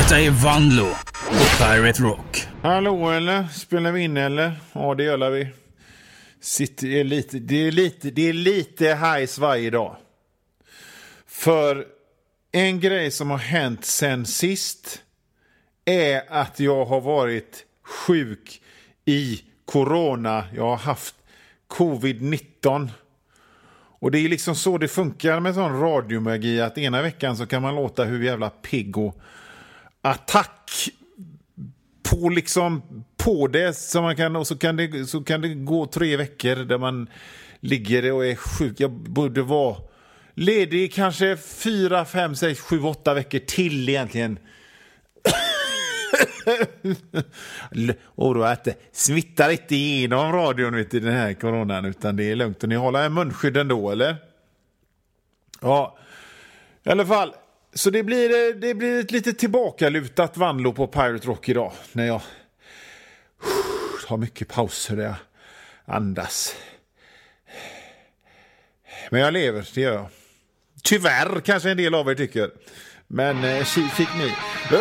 Detta är Vanlo på Pirate Rock. Hallå eller? Spelar vi in eller? Ja, det gör vi. Det är lite hajs varje dag. För en grej som har hänt sen sist är att jag har varit sjuk i corona. Jag har haft covid-19. Och det är liksom så det funkar med sån radiomagi, att ena veckan så kan man låta hur jävla pigg och attack på det som man kan, och så kan det gå 3 veckor där man ligger och är sjuk. Jag borde vara ledig kanske 4, 5, 6, 7, 8 veckor till egentligen. Och då att det smittar inte igenom radion i den här coronan, utan det är lugnt. Och ni håller en munskydd ändå, eller? Ja, i alla fall. Så det blir ett lite tillbakalutat Vanlo på Pirate Rock idag, när jag har mycket pauser där jag andas. Men jag lever, det gör jag. Tyvärr kanske en del av er tycker. Men fick ni.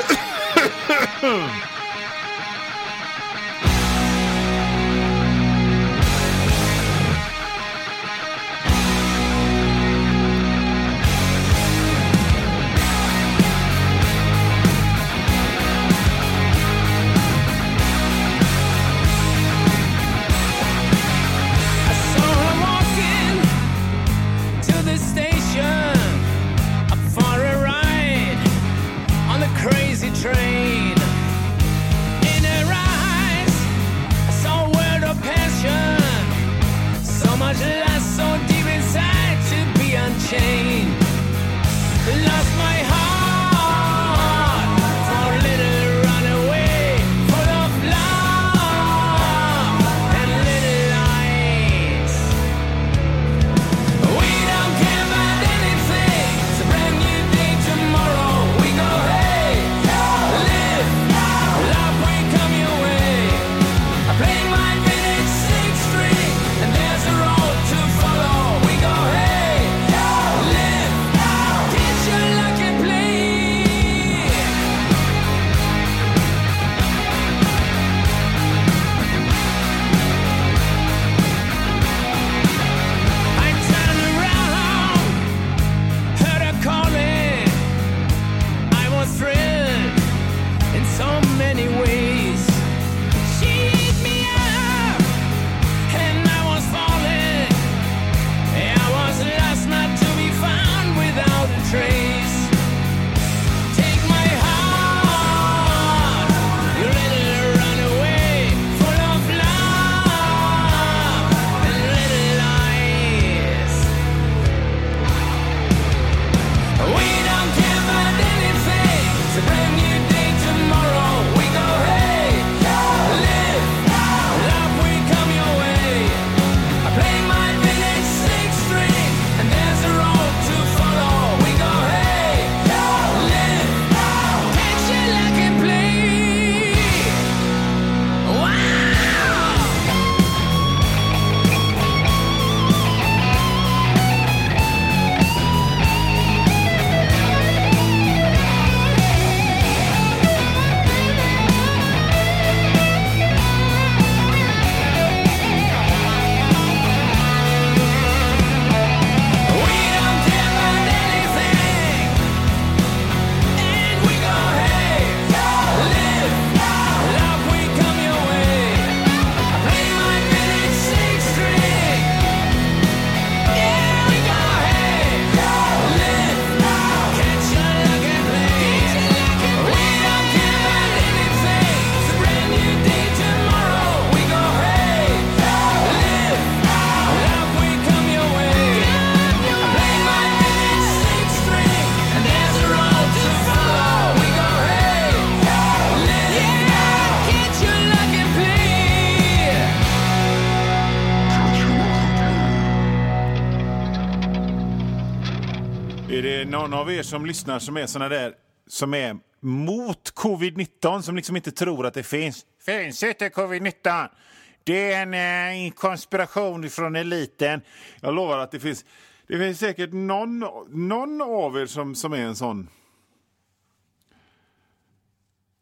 Är det någon av er som lyssnar som är såna där som är mot covid-19, som liksom inte tror att det finns inte covid-19? Det är en konspiration från eliten. Jag lovar att det finns säkert någon av er som är en sån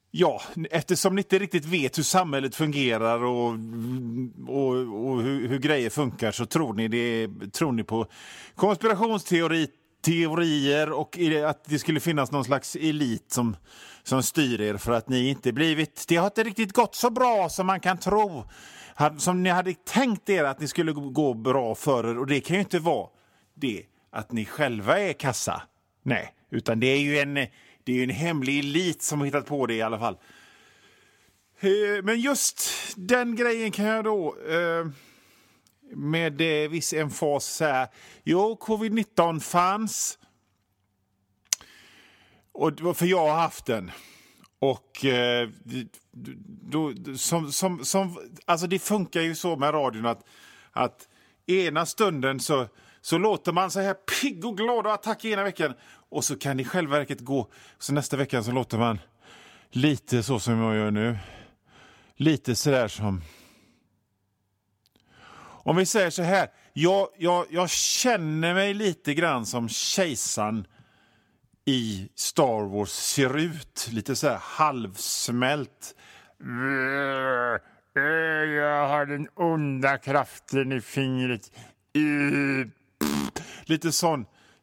Ja, eftersom ni inte riktigt vet hur samhället fungerar och hur grejer funkar, så tror ni på konspirationsteorier och att det skulle finnas någon slags elit som styr er för att ni inte det har inte riktigt gått så bra som man kan tro, som ni hade tänkt er att ni skulle gå bra för er. Och det kan ju inte vara det att ni själva är kassa. Nej, utan det är ju en hemlig elit som har hittat på det i alla fall. Men just den grejen kan jag då med viss emfas säga, covid-19 fanns. Och för jag har haft den. Och alltså det funkar ju så med radion att ena stunden så låter man så här pigg och glad och attack ena veckan, och så kan det i självverket gå, så nästa vecka så låter man lite så som jag gör nu. Lite sådär som, om vi säger så här, jag känner mig lite grann som kejsaren i Star Wars ser ut. Lite så här halvsmält. Jag har den onda kraften i fingret. Lite sån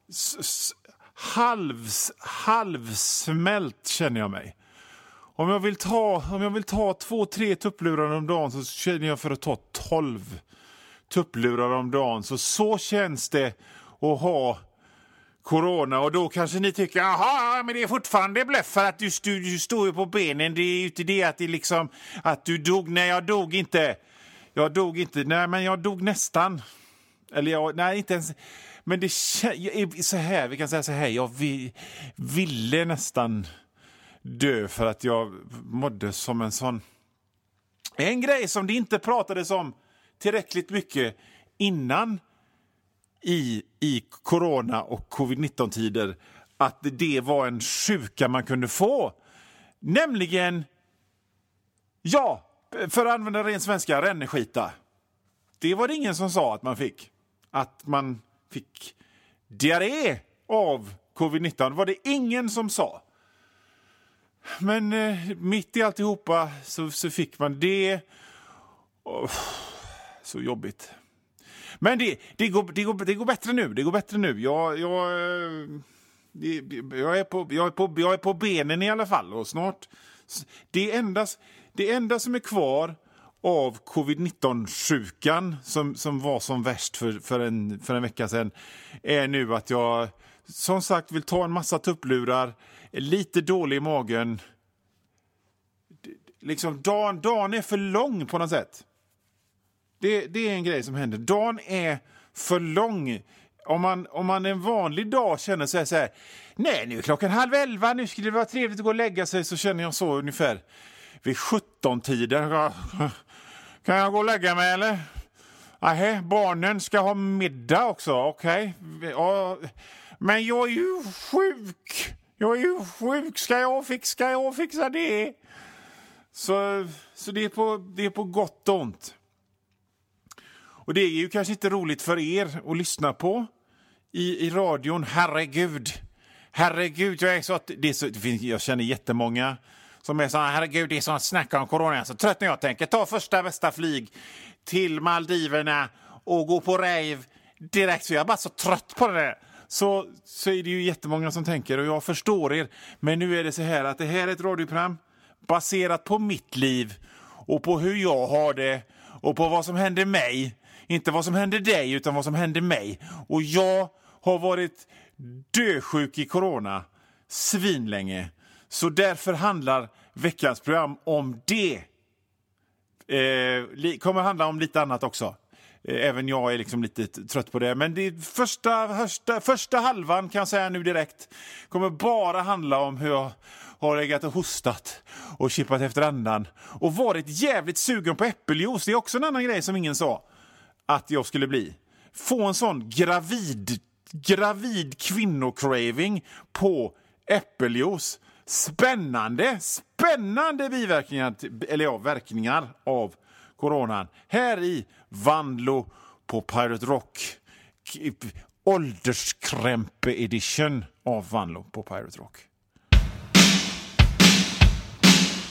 halvsmält känner jag mig. Om jag vill ta 2-3 tupplurar om dagen, så känner jag för att ta 12 tupplurar om dagen. Så känns det att ha corona. Och då kanske ni tycker, jaha, men det är fortfarande bluff för att du står ju på benen. Det är ju inte det att det liksom att du dog. Nej, jag dog inte. Nej, men jag dog nästan. Eller nej, inte ens. Men det är så här, vi kan säga så här, jag ville nästan dö för att jag mådde som en grej som det inte pratades om tillräckligt mycket innan i corona och covid-19-tider, att det var en sjuka man kunde få. Nämligen, för att använda ren svenska, ränneskita. Det var det ingen som sa att man fick. Att man fick diarré av covid-19 var det ingen som sa. Men mitt i alltihopa så fick man det. Så jobbigt. Men det går bättre nu. Det går bättre nu. Jag är på benen i alla fall. Och snart. Det enda som är kvar av covid-19-sjukan som var som värst för en vecka sedan är nu att jag som sagt vill ta en massa tupplurar, är lite dålig i magen. Liksom dagen är för lång på något sätt. Det är en grej som händer. Dagen är för lång. Om man en vanlig dag känner sig så här, nej, nu är klockan 10:30, nu skulle det vara trevligt att gå och lägga sig, så känner jag så ungefär vid 17-tiden. Kan jag gå och lägga mig eller? Nej, barnen ska ha middag också, okej. Ja, men jag är ju sjuk. Ska jag fixa det? Så det är på gott och ont. Och det är ju kanske inte roligt för er att lyssna på i radion. Herregud, jag känner jättemånga som är så här, herregud, det är sånt snack om corona. Jag är så trött när jag tänker ta första bästa flyg till Maldiverna och gå på rave direkt. Så jag är bara så trött på det. Så är det ju jättemånga som tänker, och jag förstår er. Men nu är det så här att det här är ett radioprogram baserat på mitt liv och på hur jag har det och på vad som händer mig. Inte vad som händer dig, utan vad som händer mig. Och jag har varit dösjuk i corona svinlänge. Så därför handlar veckans program om det. Kommer handla om lite annat också. Även jag är liksom lite trött på det. Men det första halvan kan jag säga nu direkt kommer bara handla om hur jag har legat och hostat och chippat efter andan. Och varit jävligt sugen på äppeljuice. Det är också en annan grej som ingen sa att jag skulle bli. Få en sån gravid kvinnocraving på äppeljuice. Spännande biverkningar, eller verkningar av coronan. Här i Vanlo på Pirate Rock. Ålderskrämpe edition av Vanlo på Pirate Rock.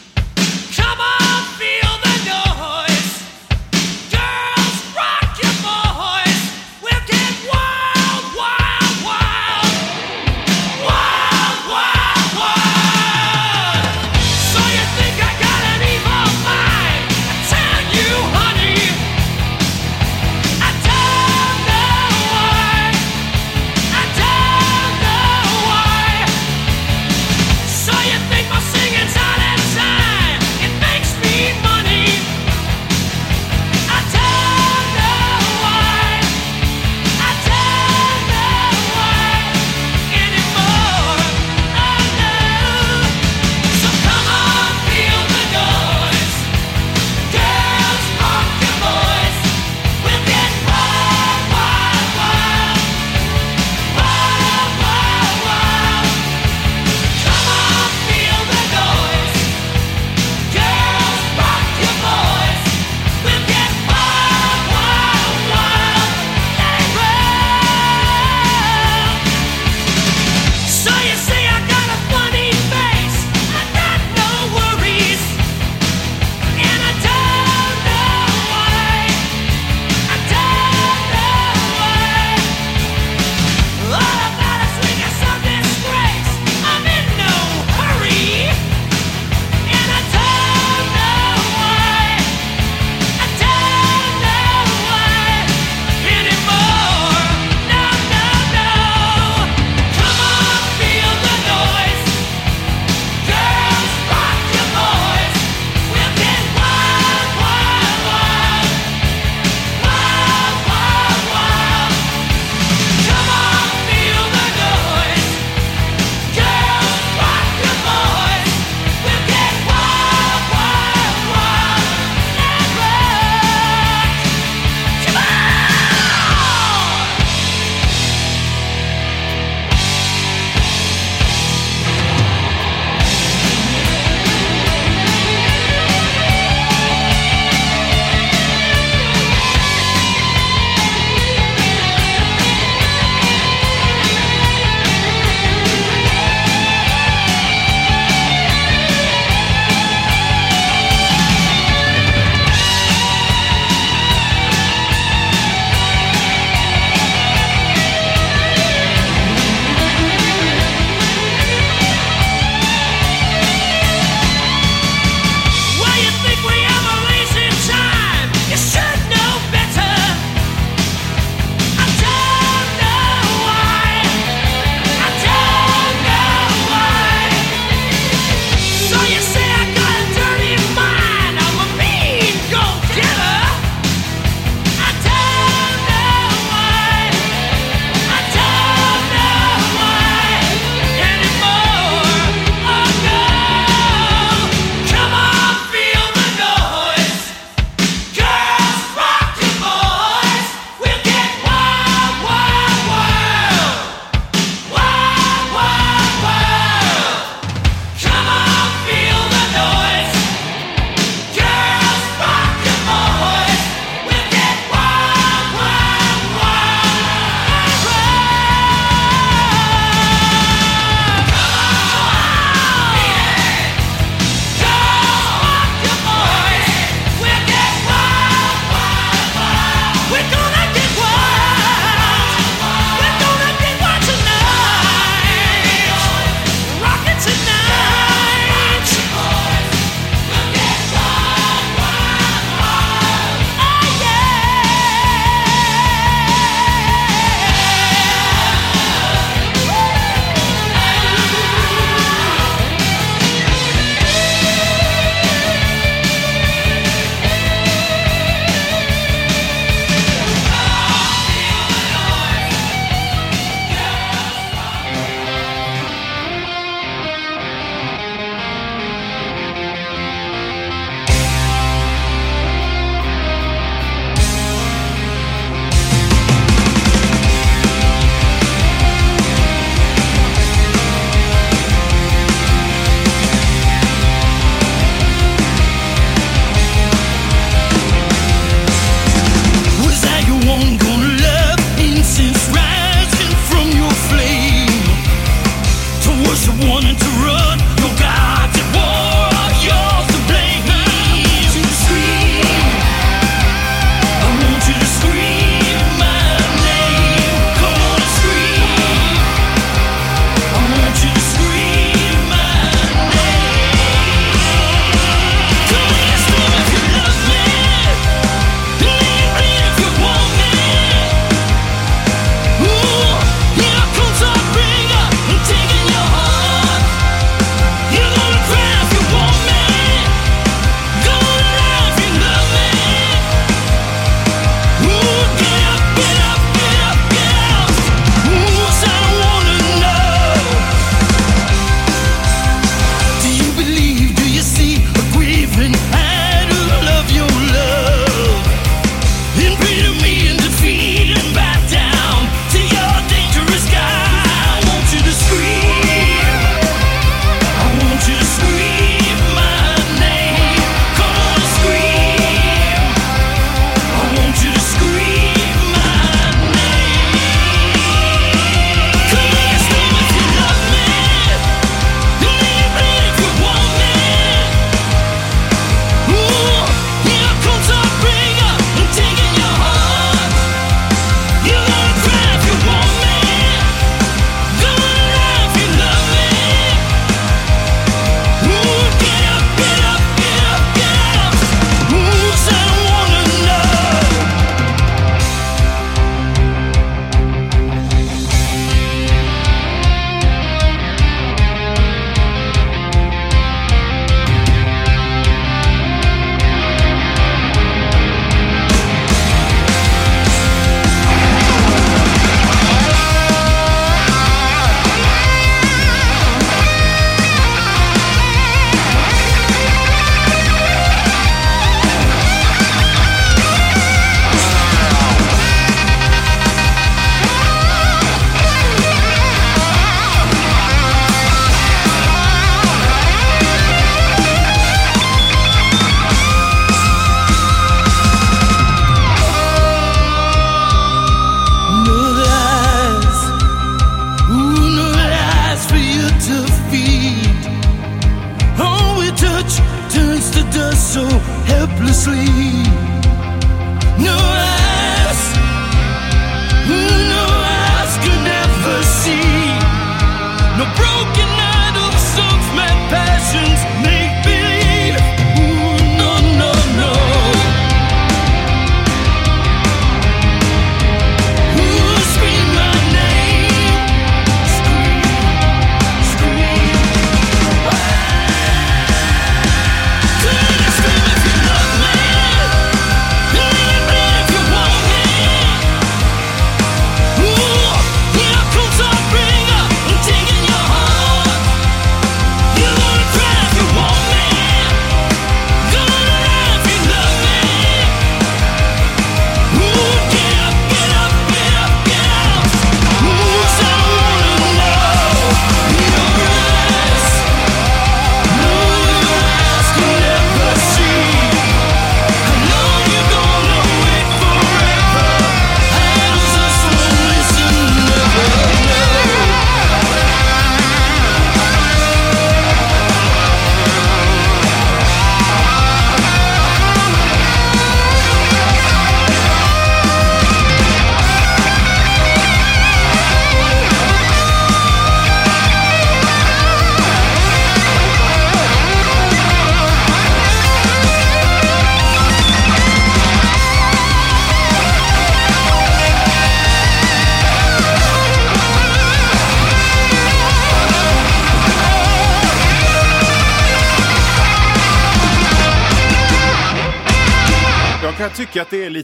kan tycka att det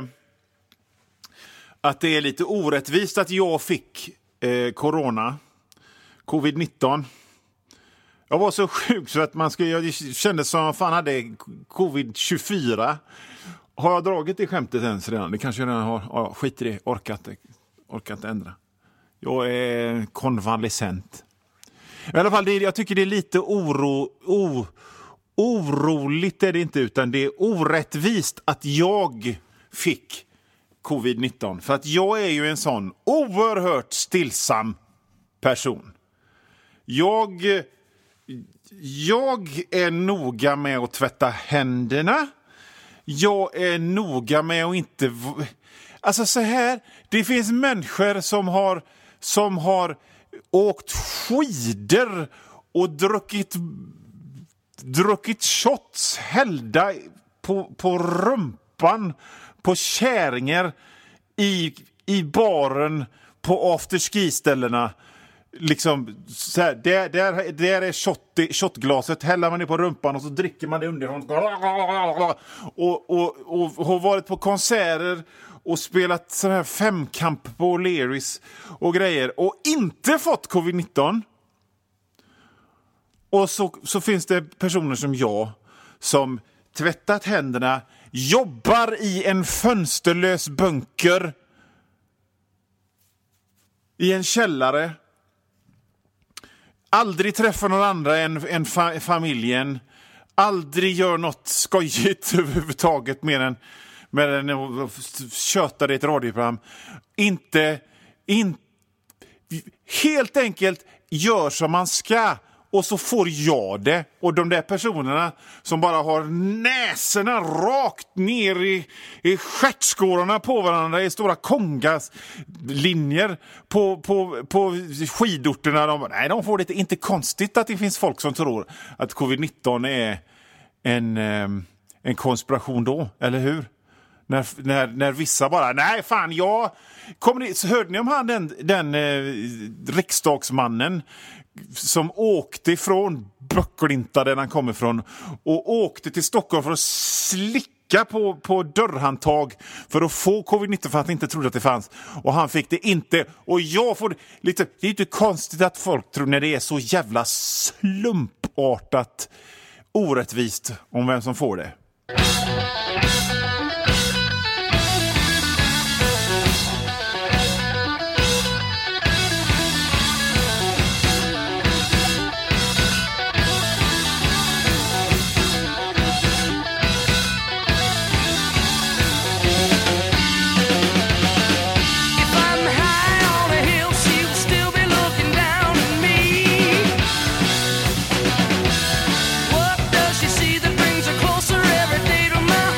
är lite orättvist att jag fick covid-19. Jag var så sjuk så att jag kände som att fan hade covid-24. Har jag dragit det skämtet ens redan? Det kanske jag redan har. Ja, skit i det. Orkat ändra. Jag är konvalescent. I alla fall, jag tycker det är lite oroligt är det inte, utan det är orättvist att jag fick covid-19. För att jag är ju en sån oerhört stillsam person. Jag är noga med att tvätta händerna. Jag är noga med att inte... Alltså så här, det finns människor som har åkt skidor och druckit shots hällda på rumpan på käringar i baren på afterski-ställena. Liksom så här, där är shotglaset, häller man ner på rumpan och så dricker man det underifrån och har varit på konserter och spelat sån här femkamp på O'Learys och grejer och inte fått covid-19. Och så finns det personer som jag som tvättat händerna, jobbar i en fönsterlös bunker i en källare, aldrig träffar någon andra än familjen, aldrig gör något skojigt överhuvudtaget mer än köttar i ett radioprogram, helt enkelt gör som man ska. Och så får jag det. Och de där personerna som bara har näsorna rakt ner i stjärtskårarna på varandra i stora kongaslinjer på skidorterna. De får det inte konstigt att det finns folk som tror att covid-19 är en konspiration då, eller hur? När vissa bara, nej fan, hörde ni om den riksdagsmannen som åkte ifrån Böcklinta där han kom ifrån och åkte till Stockholm för att slicka på dörrhandtag för att få covid-19 för att han inte trodde att det fanns, och han fick det inte, och jag får lite. Det är inte konstigt att folk tror, när det är så jävla slumpartat orättvist om vem som får det. What does she see that brings her closer every day to my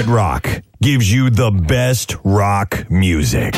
Pirate Rock gives you the best rock music.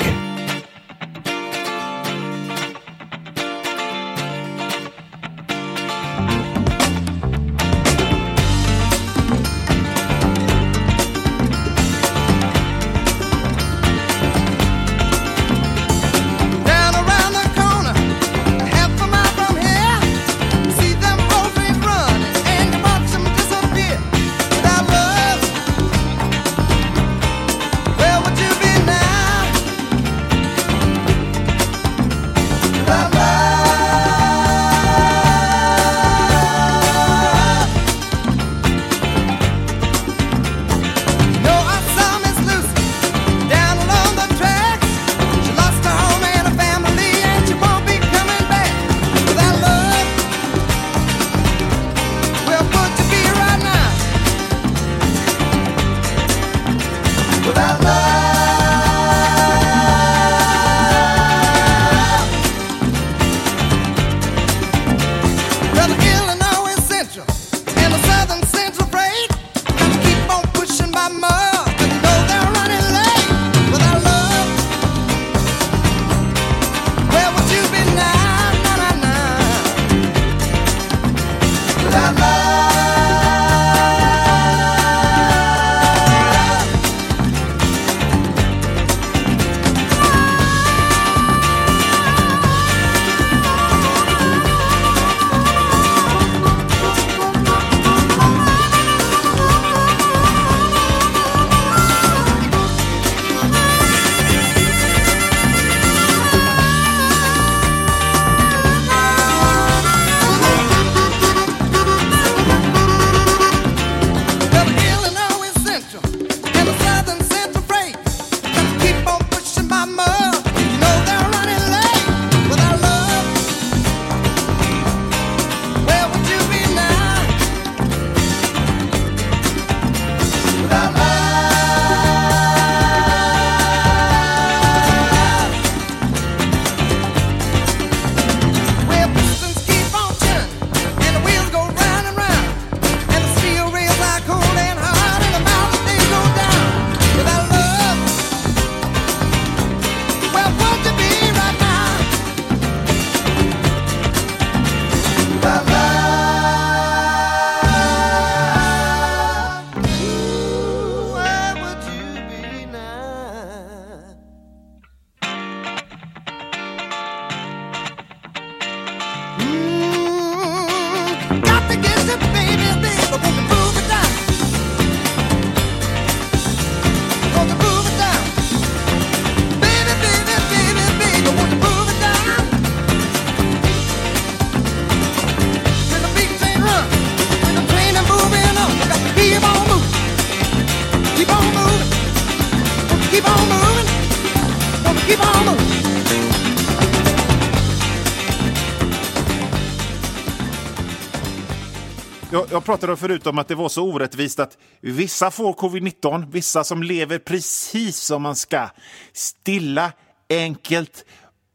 Jag pratade förut om att det var så orättvist att vissa får covid-19, vissa som lever precis som man ska. Stilla, enkelt,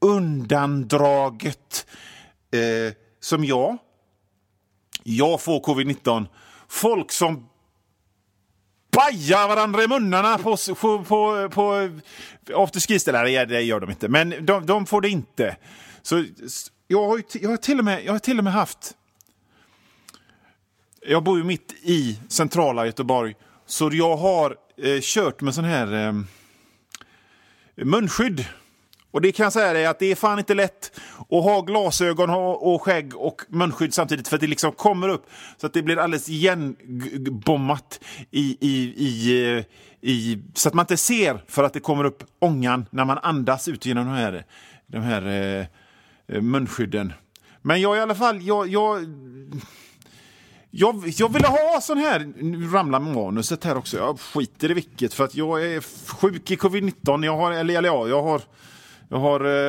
undandraget. Som jag. Jag får covid-19. Folk som bajar varandra i munnarna på afterski-ställare. Det gör de inte, men de får det inte. Så jag har till och med haft... Jag bor ju mitt i centrala Göteborg, så jag har kört med sån här munskydd. Och det kan jag säga är att det är fan inte lätt att ha glasögon och skägg och munskydd samtidigt, för att det liksom kommer upp så att det blir alldeles igenbommat så att man inte ser, för att det kommer upp ångan när man andas ut genom de här munskydden. Men jag i alla fall, jag ville ha sån här, ramla med manuset här också. Jag skiter i vilket, för att jag är sjuk i covid-19. Jag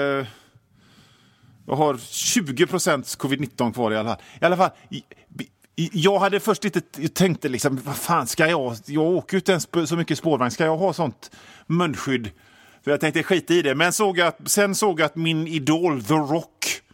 har 20% covid-19 kvar i alla fall. I alla fall, jag hade först inte tänkt liksom, vad fan ska jag åker ut ens så mycket spårvagn, ska jag ha sånt munskydd? För jag tänkte skita i det, men sen såg jag att min idol The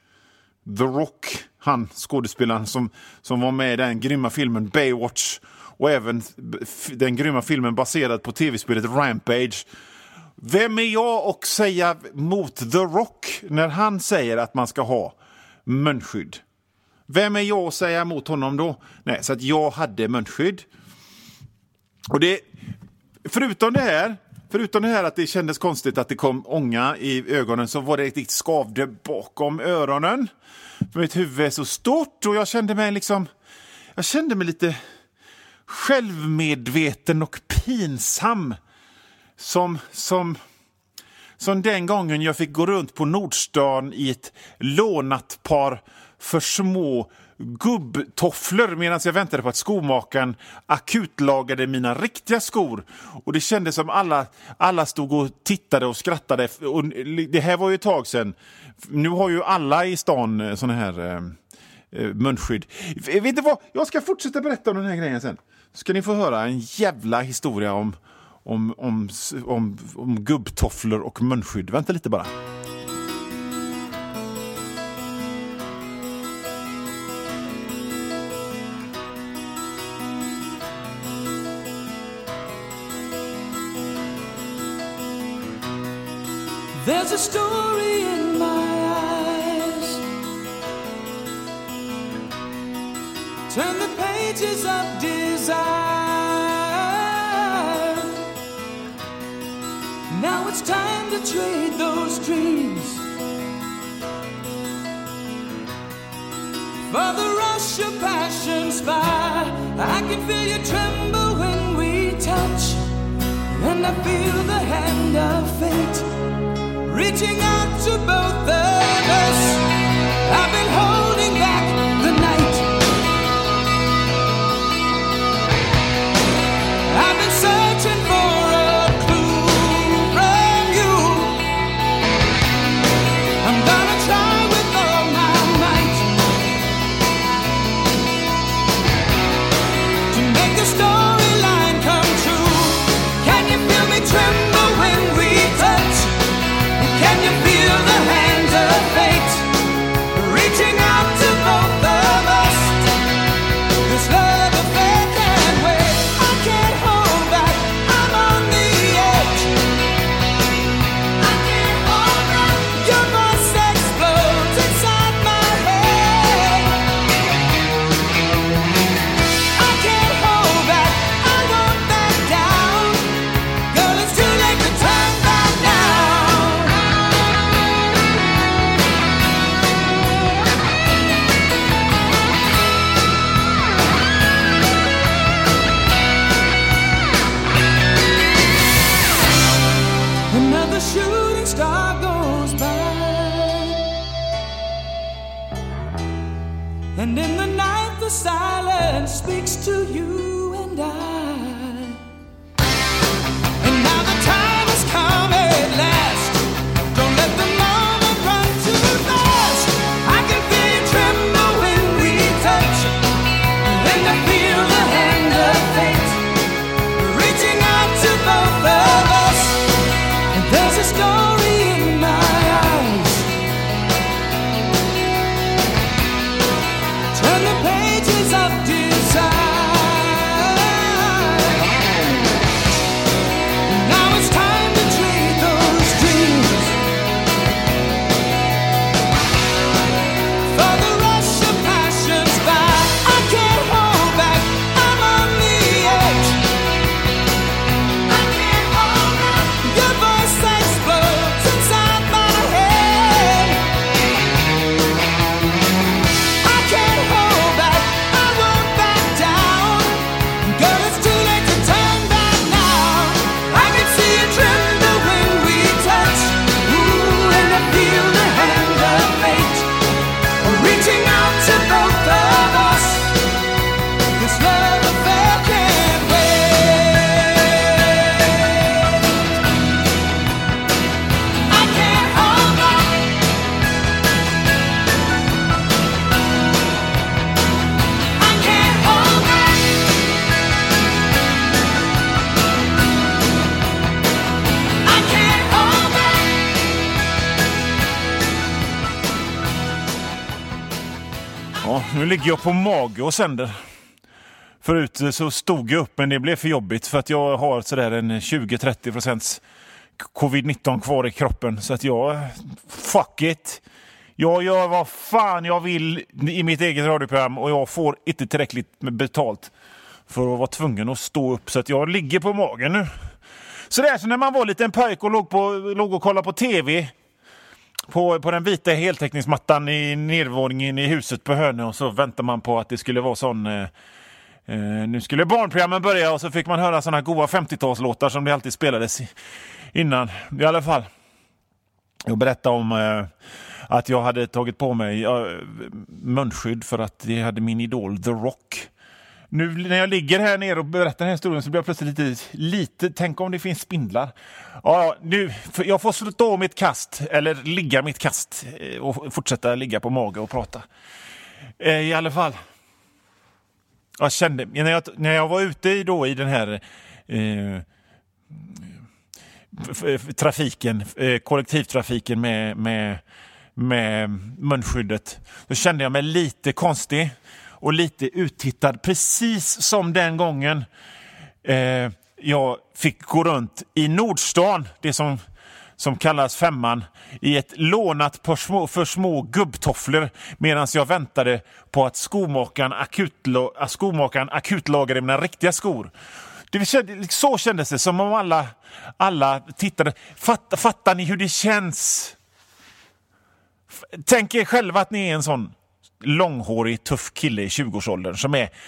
Rock, han skådespelaren som var med i den grymma filmen Baywatch, och även den grymma filmen baserad på tv-spelet Rampage. Vem är jag att säga mot The Rock när han säger att man ska ha munskydd? Vem är jag att säga emot honom då? Nej, så att jag hade munskydd. Och det, förutom det här att det kändes konstigt att det kom ånga i ögonen, så var det riktigt skavde bakom öronen. För mitt huvud är så stort och jag kände mig lite självmedveten och pinsam. Som den gången jag fick gå runt på Nordstan i ett lånat par för små gubbtofflor medan jag väntade på att skomakaren akutlagade mina riktiga skor. Och det kändes som alla stod och tittade och skrattade. Och det här var ju ett tag sedan. Nu har ju alla i stan såna här munskydd. Vet du vad? Jag ska fortsätta berätta om den här grejen sen. Ska ni få höra en jävla historia om gubbtofflor och munskydd. Vänta lite bara. There's a story in my eyes. Turn the pages of desire. Now it's time to trade those dreams for the rush of passion's fire. I can feel you tremble when we touch, and I feel the hand of fate reaching out to both of us. I've been holding back the night. I've been searching for a clue from you. I'm gonna try with all my might to make the storyline come true. Can you feel me tremble when we touch? Can you feel the hands of fate reaching out to both of us? This love affair can't wait. I can't hold back. I'm on the edge. I can't hold back. Your voice explodes inside my head. I can't hold back. I won't back down. Girl, it's too late to turn back now. Another shooting star goes by, and in the night the silence speaks to you and I. And now the time has come at last. Don't let the moment run too fast. I can feel you tremble when we touch, and I feel the hand of fate reaching out to both of us. And there's a story in my eyes. Turn the pages of desire. Now it's time to trade those dreams for the rush of passion's fire. I can't hold back. I'm on the edge. I can't hold back. Your voice explodes inside my head. I can't hold back. I won't back down. Girl, it's too late to turn back now. I can see you tremble when we touch. Ooh, and I feel the hand of fate reaching out to both of us. This love affair can't wait. I can't hold back. I can't hold back. I can't hold back. Ja, nu ligger jag på mage och sänder. förut så stod jag upp, men det blev för jobbigt för att jag har sådär en 20-30% covid-19 kvar i kroppen. Så att fuck it. Jag gör vad fan jag vill i mitt eget radioprogram och jag får inte tillräckligt med betalt för att vara tvungen att stå upp, så att jag ligger på magen nu. Så det är som när man var liten pojk och låg och kollade på tv på den vita heltäckningsmattan i nedervåningen i huset på Hönö, och så väntar man på att det skulle vara sån nu skulle barnprogrammen börja, och så fick man höra såna goda 50-talslåtar som det alltid spelades innan. I alla fall, jag berättade om att jag hade tagit på mig munskydd för att jag hade min idol The Rock. Nu när jag ligger här nere och berättar den här historien så blir jag plötsligt lite tänk om det finns spindlar. Ja, nu, jag får sluta mitt kast, eller ligga mitt kast och fortsätta ligga på mage och prata. I alla fall, jag kände, när jag var ute i den här trafiken, kollektivtrafiken med munskyddet, så kände jag mig lite konstig och lite uttittad, precis som den gången jag fick gå runt i Nordstan, det som kallas Femman, i ett lånat för små gubbtofflor medan jag väntade på att skomakaren akutlagade mina riktiga skor. Så kändes det, som om alla tittade. Fattar ni hur det känns? Tänk er själva att ni är en sån långhårig, tuff kille i 20-årsåldern som är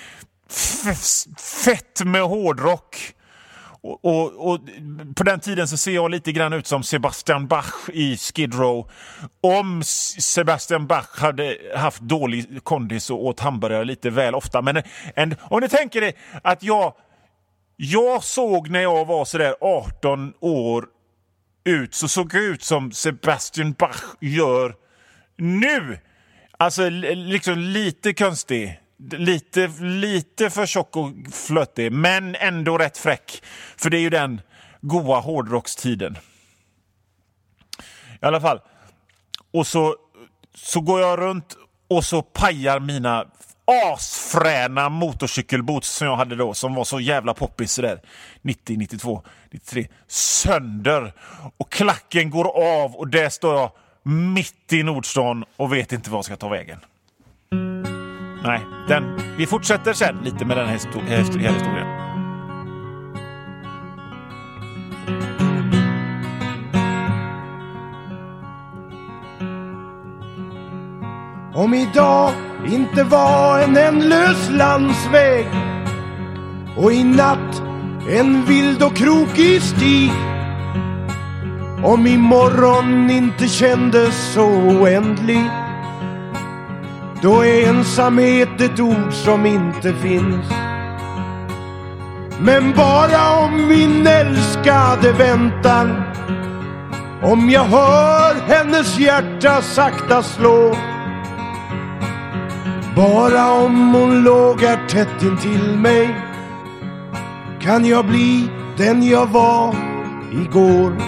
fett med hårdrock. Och på den tiden så ser jag lite grann ut som Sebastian Bach i Skid Row. Om Sebastian Bach hade haft dålig kondis och åt hamburgare lite väl ofta. Men om ni tänker det, att jag såg när jag var sådär 18 år ut, så såg jag ut som Sebastian Bach gör nu. Alltså liksom lite konstig, lite för tjock och flötig, men ändå rätt fräck. För det är ju den goa hårdrockstiden. I alla fall. Och så går jag runt och så pajar mina asfräna motorcykelboots som jag hade då, som var så jävla poppis där 90, 92, 93, sönder. Och klacken går av och där står jag mitt i Nordstan och vet inte vad jag ska ta vägen. Nej, vi fortsätter sen lite med den här historien. Om idag inte var en ändlös landsväg och i natt en vild och krokig stig, om imorgon inte kändes så oändlig, då är ensamhet ett ord som inte finns. Men bara om min älskade väntar, om jag hör hennes hjärta sakta slå, bara om hon lågar tätt intill mig, kan jag bli den jag var igår.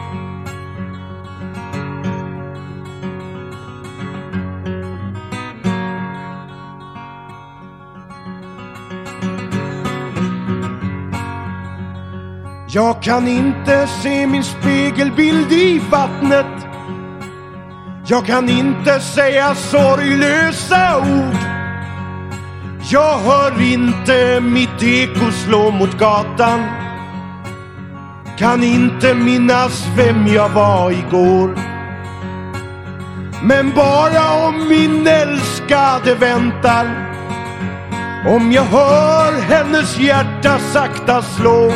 Jag kan inte se min spegelbild i vattnet. Jag kan inte säga sorglösa ord. Jag hör inte mitt eko slå mot gatan. Kan inte minnas vem jag var igår. Men bara om min älskade väntar, om jag hör hennes hjärta sakta slå,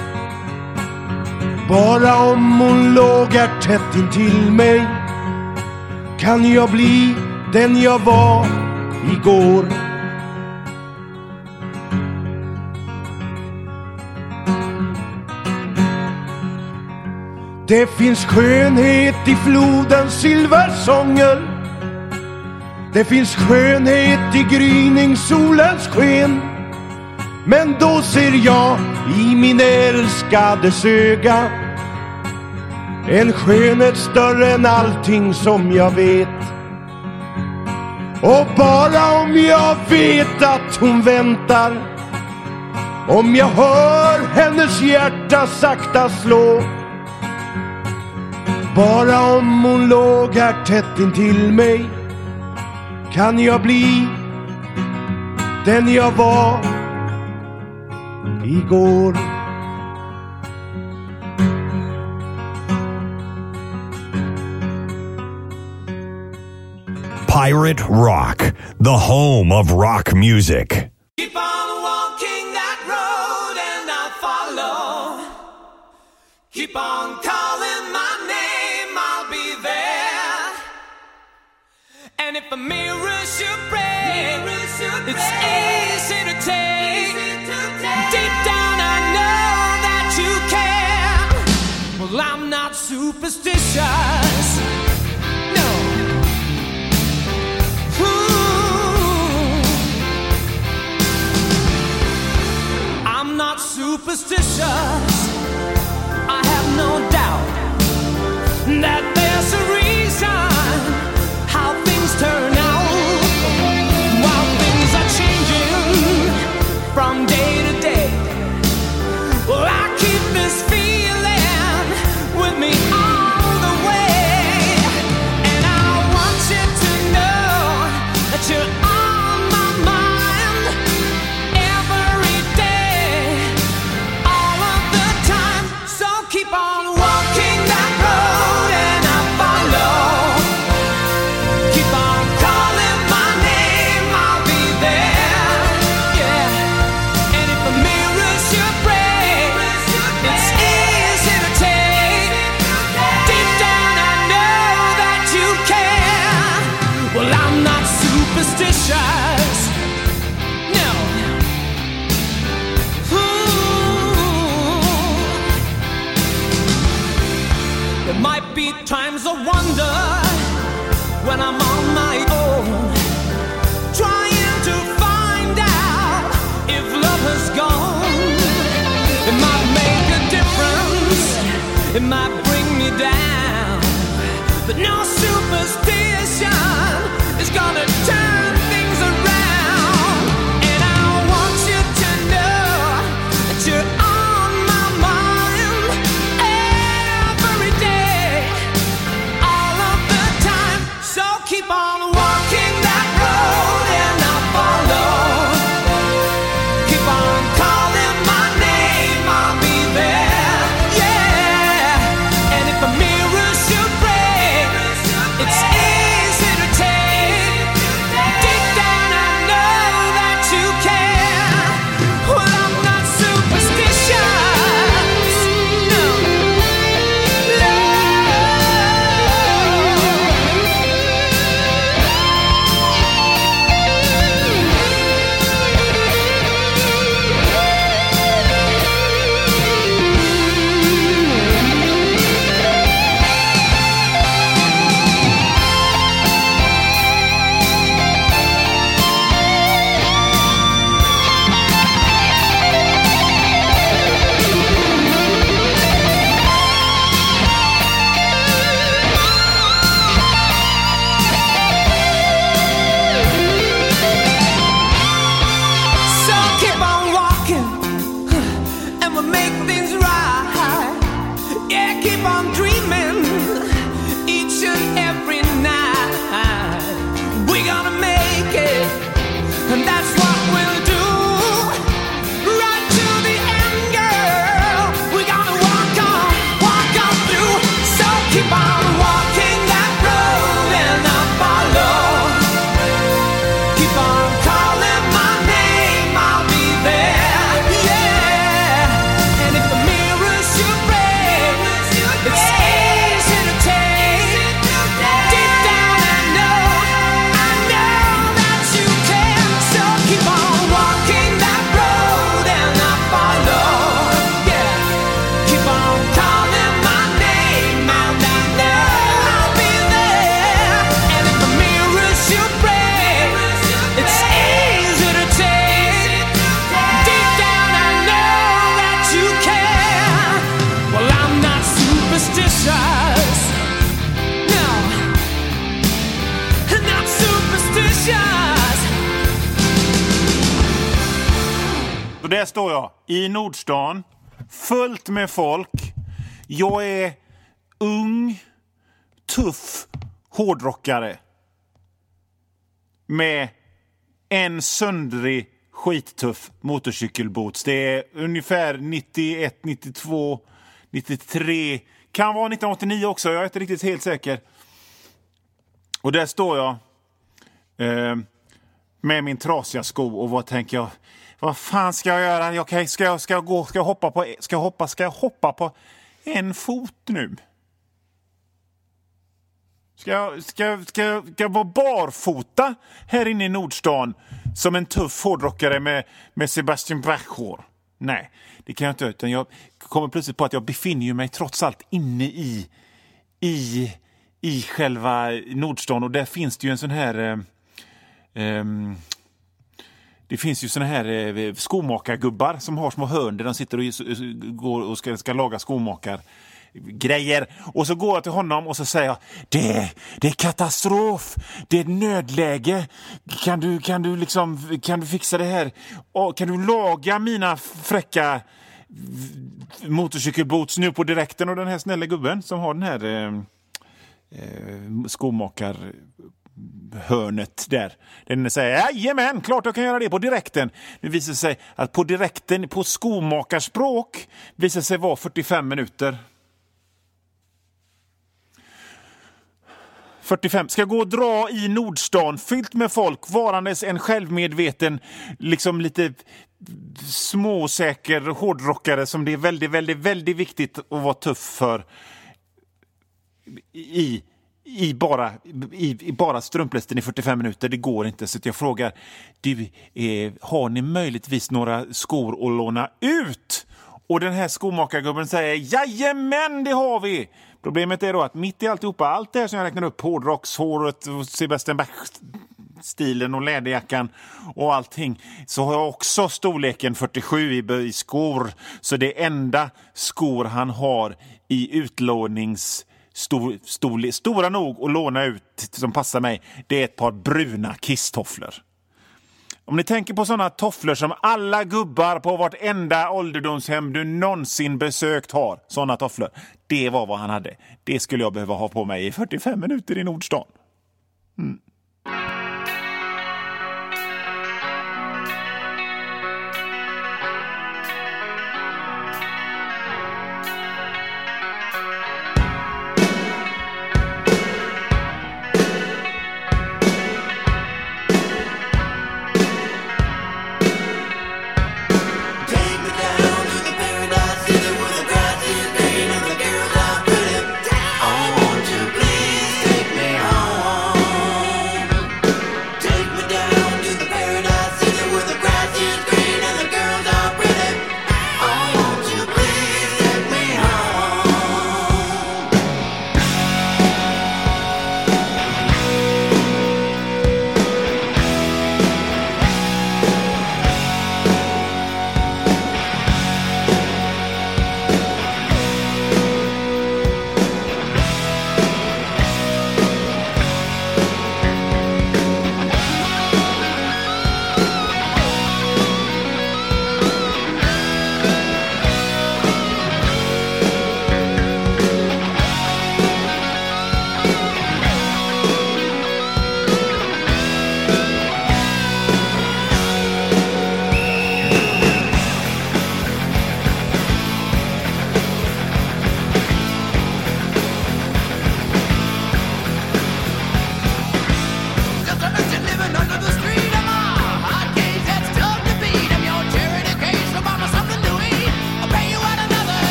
bara om hon lågar tätt intill mig, kan jag bli den jag var igår. Det finns skönhet i flodens silversånger. Det finns skönhet i gryningssolens sken. Men då ser jag i min älskades öga en skönhet större än allting som jag vet. Och bara om jag vet att hon väntar, om jag hör hennes hjärta sakta slå. Bara om hon låg här tätt intill mig kan jag bli den jag var igår. Pirate Rock, the home of rock music. Keep on walking that road and I'll follow. Keep on calling my name, I'll be there. And if a mirror should break, it's easy to take. Deep down I know that you care. Well, I'm not superstitious. No. I'm not superstitious. I have no doubt that there's a reason how things turn out. While things are changing from day to day, well, I keep this feeling with me all the way. And I want you to know that you're on my mind every day, all of the time. So keep on walking that road and I'll follow. Keep on calling my name, I'll be there. Yeah. And if a mirror should break, it's easy to take. Deep down I know that you care. Well, I'm not superstitious. No. There might be times I wonder when I'm on my own, trying to find out if love has gone. It might make a difference, it might bring me down, but no superstition is gonna turn things around. And I want you to know that you're on my mind every day, all of the time. So keep on walking that road and I'll follow. Keep on calling my name, I'll be there. Yeah. And if a mirror står jag i Nordstan, fullt med folk. Jag är ung, tuff hårdrockare med en söndrig, skittuff motorcykelboots. Det är ungefär 91, 92, 93, kan vara 1989 också, jag är inte riktigt helt säker. Och där står jag med min trasiga sko och vad tänker jag? Vad fan ska jag göra? Ska jag hoppa på en fot nu? Ska jag vara barfota här inne i Nordstan som en tuff hårdrockare med Sebastian Bach-hår? Nej, det kan jag inte, utan jag kommer plötsligt på att jag befinner mig trots allt inne i själva Nordstan, och där finns det ju en sån här det finns ju såna här skomakargubbar som har små hörn där de sitter och går och ska laga skomakargrejer. Och så går jag till honom och så säger jag: det är katastrof, det är nödläge, kan du fixa det här, och kan du laga mina fräcka motorcykelboots nu på direkten? Och den här snälla gubben som har den här skomakarhörnet där, den säger: jajamän, klart jag kan göra det på direkten. Det visar sig att på direkten på skomakarspråk visar sig vara 45 minuter. 45. Ska gå och dra i Nordstan fyllt med folk, varandes en självmedveten, liksom lite småsäker hårdrockare som det är väldigt, väldigt, väldigt viktigt att vara tuff för i bara strumplästen i 45 minuter. Det går inte, så jag frågar: har ni möjligtvis några skor att låna ut? Och den här skomakargubben säger: jajamän, det har vi. Problemet är då att mitt i alltihopa, allt det här som jag räknar upp, hårdrockshåret, Sebastian Bach-stilen och läderjackan och allting, så har jag också storleken 47 i skor. Så det enda skor han har i utlånings stora nog att låna ut som passar mig, det är ett par bruna kisstofflor. Om ni tänker på sådana tofflor som alla gubbar på vartenda ålderdomshem du någonsin besökt har, sådana tofflor, det var vad han hade. Det skulle jag behöva ha på mig i 45 minuter i Nordstan. I want to please take me home.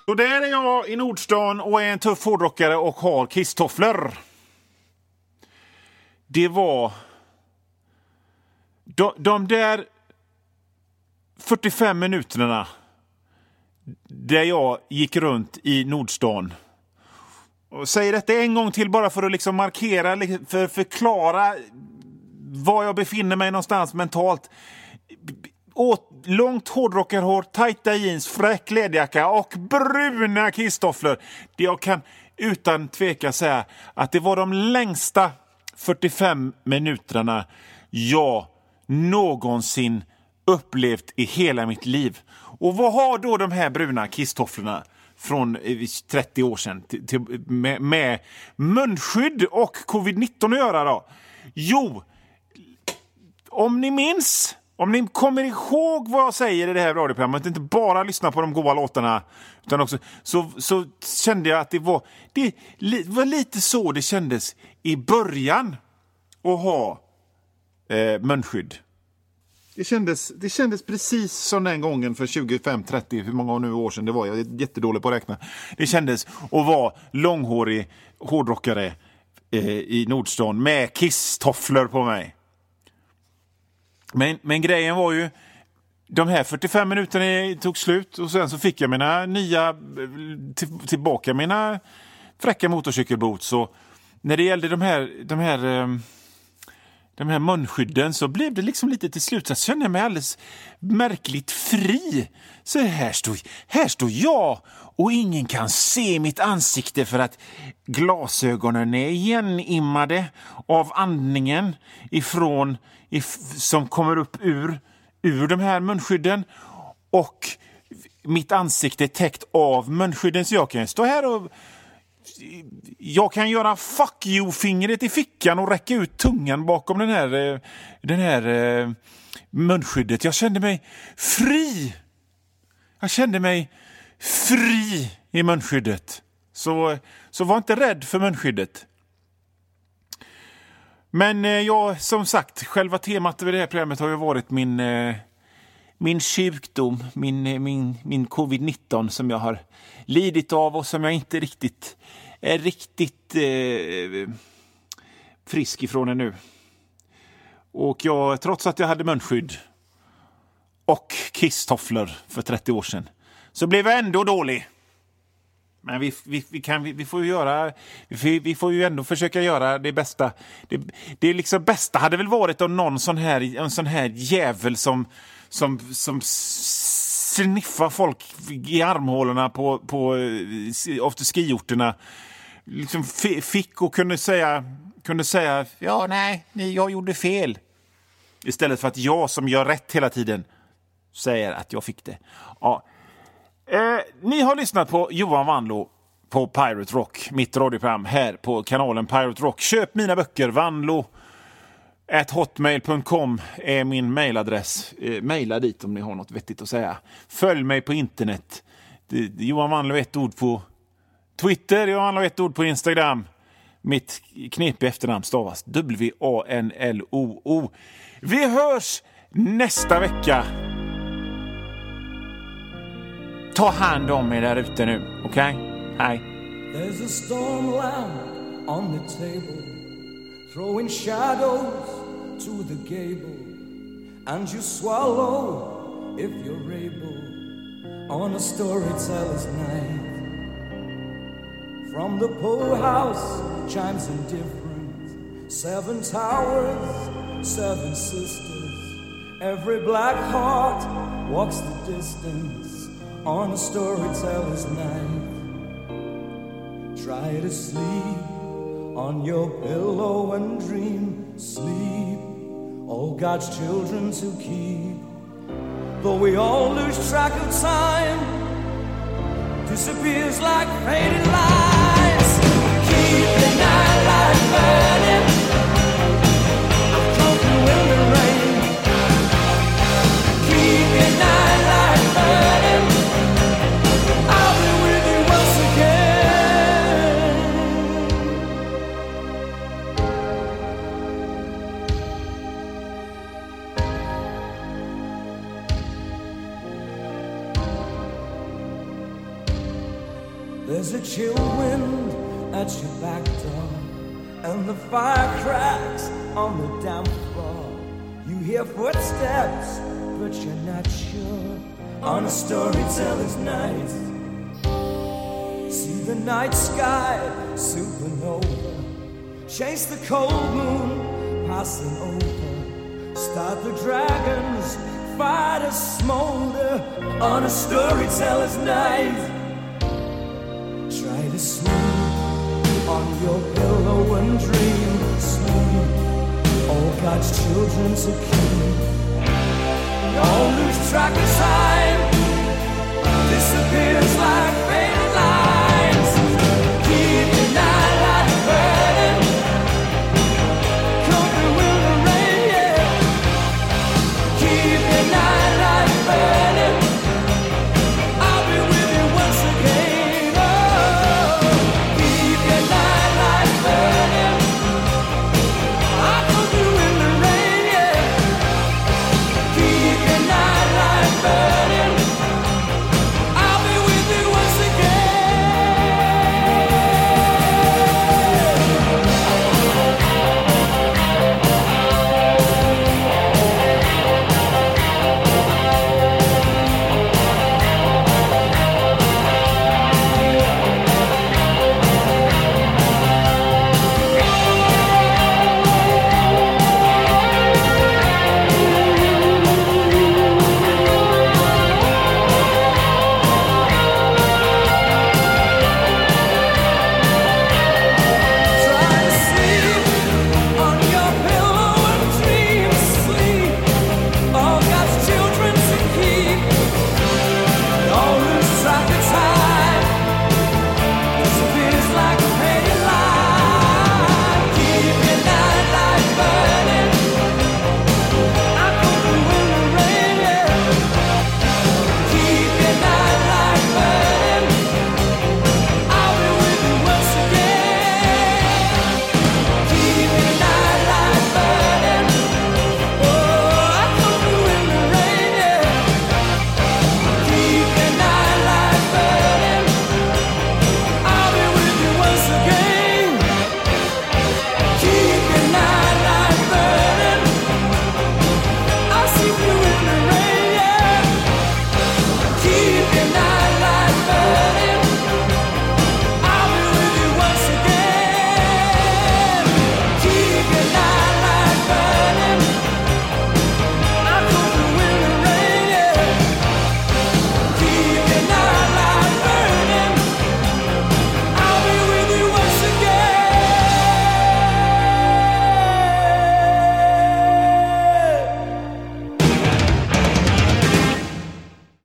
Och där är jag i Nordstan och är en tuff hårdrockare och har kisstofflor. Det var de där 45 minuterna där jag gick runt i Nordstan. Och säger detta en gång till bara för att liksom markera, för att förklara var jag befinner mig någonstans mentalt. Långt hårdrockarhår, tajta jeans, fräck ledjacka och bruna kisstofflor. Jag kan utan tveka säga att det var de längsta 45 minuterna jag någonsin upplevt i hela mitt liv. Och vad har då de här bruna kisstofflorna från 30 år sedan med munskydd och covid-19 att göra då? Jo, om ni kommer ihåg vad jag säger i det här radioprogrammet, inte bara lyssna på de goda låtarna utan också så kände jag att det var lite så det kändes i början att ha munskydd. Det kändes precis som den gången för 25-30, hur många nu år sedan det var. Jag är jättedålig på att räkna. Det kändes att vara långhårig hårdrockare i Nordstan med kisstofflor på mig. Men grejen var ju, de här 45 minuterna tog slut och sen så fick jag mina tillbaka mina fräcka motorcykelboots. Så när det gällde de här munskydden så blev det liksom lite till slut. Så kände jag mig alldeles märkligt fri. Så här står jag och ingen kan se mitt ansikte för att glasögonen är igenimmade av andningen som kommer upp ur de här munskydden. Och mitt ansikte är täckt av munskydden, så jag kan stå här och jag kan göra fuck you-fingret i fickan och räcka ut tungan bakom den här munskyddet. Jag kände mig fri i munskyddet. Så var inte rädd för munskyddet. Men jag, som sagt, själva temat över det här programmet har ju varit min sjukdom, min covid-19 som jag har lidit av och som jag inte är riktigt frisk ifrån ännu. Och jag, trots att jag hade munskydd och kisstofflor för 30 år sedan, så blev jag ändå dålig. Men vi får ju ändå försöka göra det bästa. Det är liksom bästa hade väl varit om en sån här jävel som sniffar folk i armhålorna på afterski-orterna liksom fick och kunde säga ja, nej, jag gjorde fel. Istället för att jag som gör rätt hela tiden säger att jag fick det. Ja. Ni har lyssnat på Johan Vanlo på Pirate Rock, mitt radioprogram här på kanalen Pirate Rock. Köp mina böcker, vanlo@hotmail.com är min mailadress. Maila dit om ni har något vettigt att säga. Följ mig på internet. Johan Vanlo, ett ord på Twitter, Johan Vanlo, ett ord på Instagram. Mitt knepiga efternamn stavas WANLOO. Vi hörs nästa vecka. Ta hand om er där ute nu, okej? Hej. There's a storm lamp on the table, throwing shadows to the gable, and you swallow if you're able on a storyteller's night. From the Poe House chimes indifferent, 7 towers, 7 sisters, every black heart walks the distance on a storyteller's night. Try to sleep on your pillow and dream. Sleep, all God's children to keep. Though we all lose track of time, disappears like faded lights. Keep the night light burning. I'm coming with the rain. Keep the night light burning. I'll be with you once again. There's a chill wind at your back door, and the fire cracks on the damp floor. You hear footsteps, but you're not sure. On a storyteller's night, see the night sky supernova, chase the cold moon passing over, start the dragons, fight a smolder. On a storyteller's night, try to sleep on your pillow and dream. Sleep, all God's children to keep. Don't lose track of time.